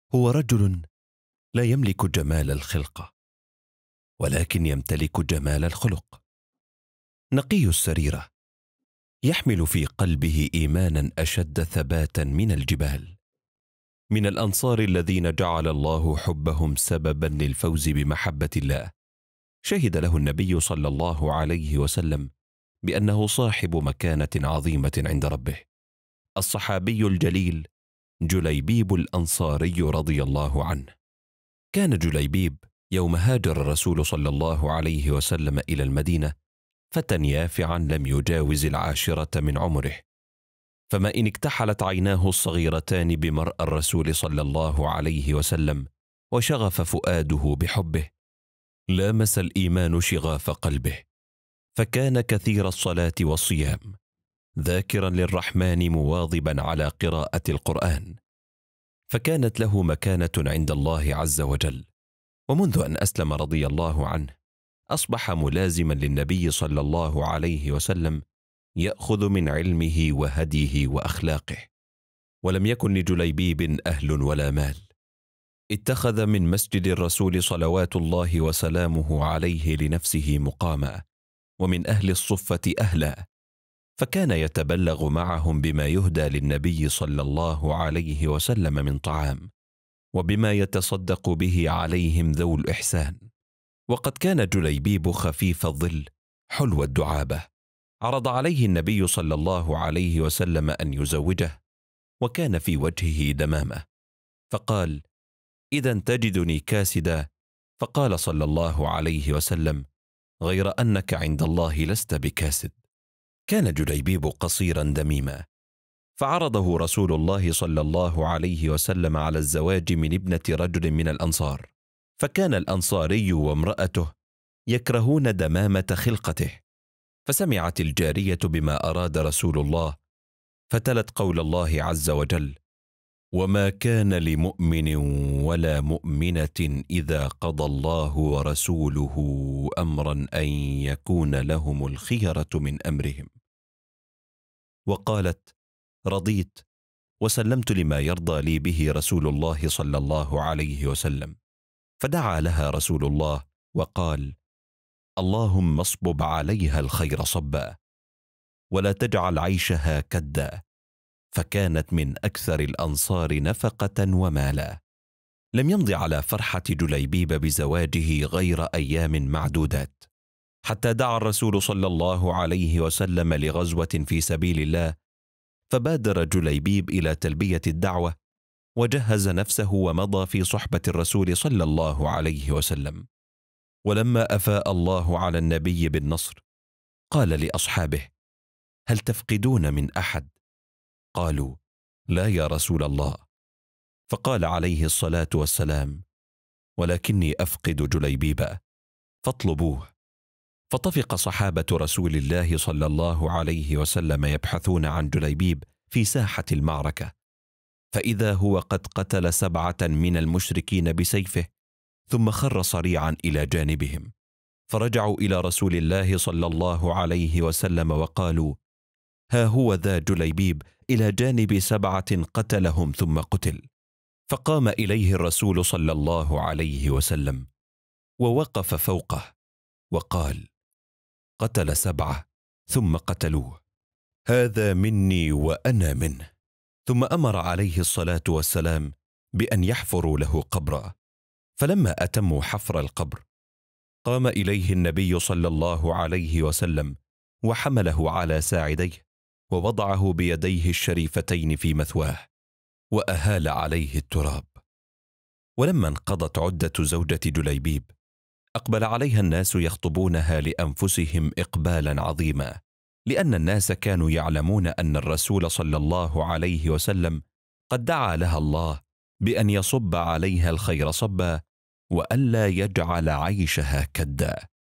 هو رجل لا يملك جمال الخلقة، ولكن يمتلك جمال الخلق. نقي السريرة، يحمل في قلبه إيمانا أشد ثباتا من الجبال. من الأنصار الذين جعل الله حبهم سببا للفوز بمحبة الله. شهد له النبي صلى الله عليه وسلم بأنه صاحب مكانة عظيمة عند ربه. الصحابي الجليل جليبيب الأنصاري رضي الله عنه. كان جليبيب يوم هاجر الرسول صلى الله عليه وسلم إلى المدينة فتى يافعا لم يجاوز 10 من عمره، فما إن اكتحلت عيناه الصغيرتان بمرأى الرسول صلى الله عليه وسلم وشغف فؤاده بحبه، لامس الإيمان شغاف قلبه، فكان كثير الصلاة والصيام، ذاكرا للرحمن مواظبا على قراءة القرآن، فكانت له مكانة عند الله عز وجل. ومنذ أن أسلم رضي الله عنه أصبح ملازما للنبي صلى الله عليه وسلم، يأخذ من علمه وهديه وأخلاقه. ولم يكن لجليبيب أهل ولا مال، اتخذ من مسجد الرسول صلوات الله وسلامه عليه لنفسه مقاما، ومن أهل الصفة أهلا، فكان يتبلغ معهم بما يهدى للنبي صلى الله عليه وسلم من طعام، وبما يتصدق به عليهم ذو الإحسان. وقد كان جليبيب خفيف الظل حلو الدعابة. عرض عليه النبي صلى الله عليه وسلم أن يزوجه، وكان في وجهه دمامة، فقال: إذا تجدني كاسدا؟ فقال صلى الله عليه وسلم: غير أنك عند الله لست بكاسد. كان جليبيب قصيرا دميما، فعرضه رسول الله صلى الله عليه وسلم على الزواج من ابنة رجل من الأنصار، فكان الأنصاري وامرأته يكرهون دمامة خلقته، فسمعت الجارية بما أراد رسول الله، فتلت قول الله عز وجل: وما كان لمؤمن ولا مؤمنة إذا قضى الله ورسوله أمرا أن يكون لهم الخيرة من أمرهم. وقالت: رضيت وسلمت لما يرضى لي به رسول الله صلى الله عليه وسلم. فدعا لها رسول الله وقال: اللهم اصبب عليها الخير صبا، ولا تجعل عيشها كدا، فكانت من أكثر الأنصار نفقة ومالا. لم يمض على فرحة جليبيب بزواجه غير أيام معدودات، حتى دعا الرسول صلى الله عليه وسلم لغزوة في سبيل الله، فبادر جليبيب إلى تلبية الدعوة، وجهز نفسه ومضى في صحبة الرسول صلى الله عليه وسلم. ولما أفاء الله على النبي بالنصر قال لأصحابه: هل تفقدون من أحد؟ قالوا: لا يا رسول الله. فقال عليه الصلاة والسلام: ولكني أفقد جليبيبا، فاطلبوه. فطفق صحابة رسول الله صلى الله عليه وسلم يبحثون عن جليبيب في ساحة المعركة، فإذا هو قد قتل 7 من المشركين بسيفه، ثم خر صريعا إلى جانبهم، فرجعوا إلى رسول الله صلى الله عليه وسلم وقالوا: ها هو ذا جليبيب إلى جانب 7 قتلهم ثم قتل. فقام إليه الرسول صلى الله عليه وسلم ووقف فوقه وقال: قتل 7 ثم قتلوه، هذا مني وأنا منه. ثم أمر عليه الصلاة والسلام بأن يحفروا له قبرا، فلما أتموا حفر القبر قام إليه النبي صلى الله عليه وسلم وحمله على ساعديه، ووضعه بيديه الشريفتين في مثواه، وأهال عليه التراب. ولما انقضت عدة زوجة جليبيب أقبل عليها الناس يخطبونها لأنفسهم إقبالا عظيما، لأن الناس كانوا يعلمون أن الرسول صلى الله عليه وسلم قد دعا لها الله بأن يصب عليها الخير صبا، وألا يجعل عيشها كدا.